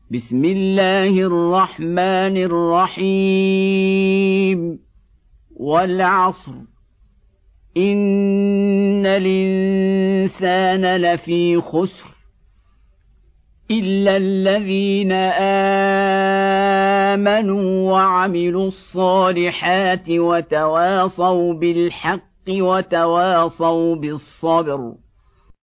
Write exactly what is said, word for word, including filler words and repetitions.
بسم الله الرحمن الرحيم والعصر إن الإنسان لفي خسر إلا الذين آمنوا وعملوا الصالحات وتواصوا بالحق وتواصوا بالصبر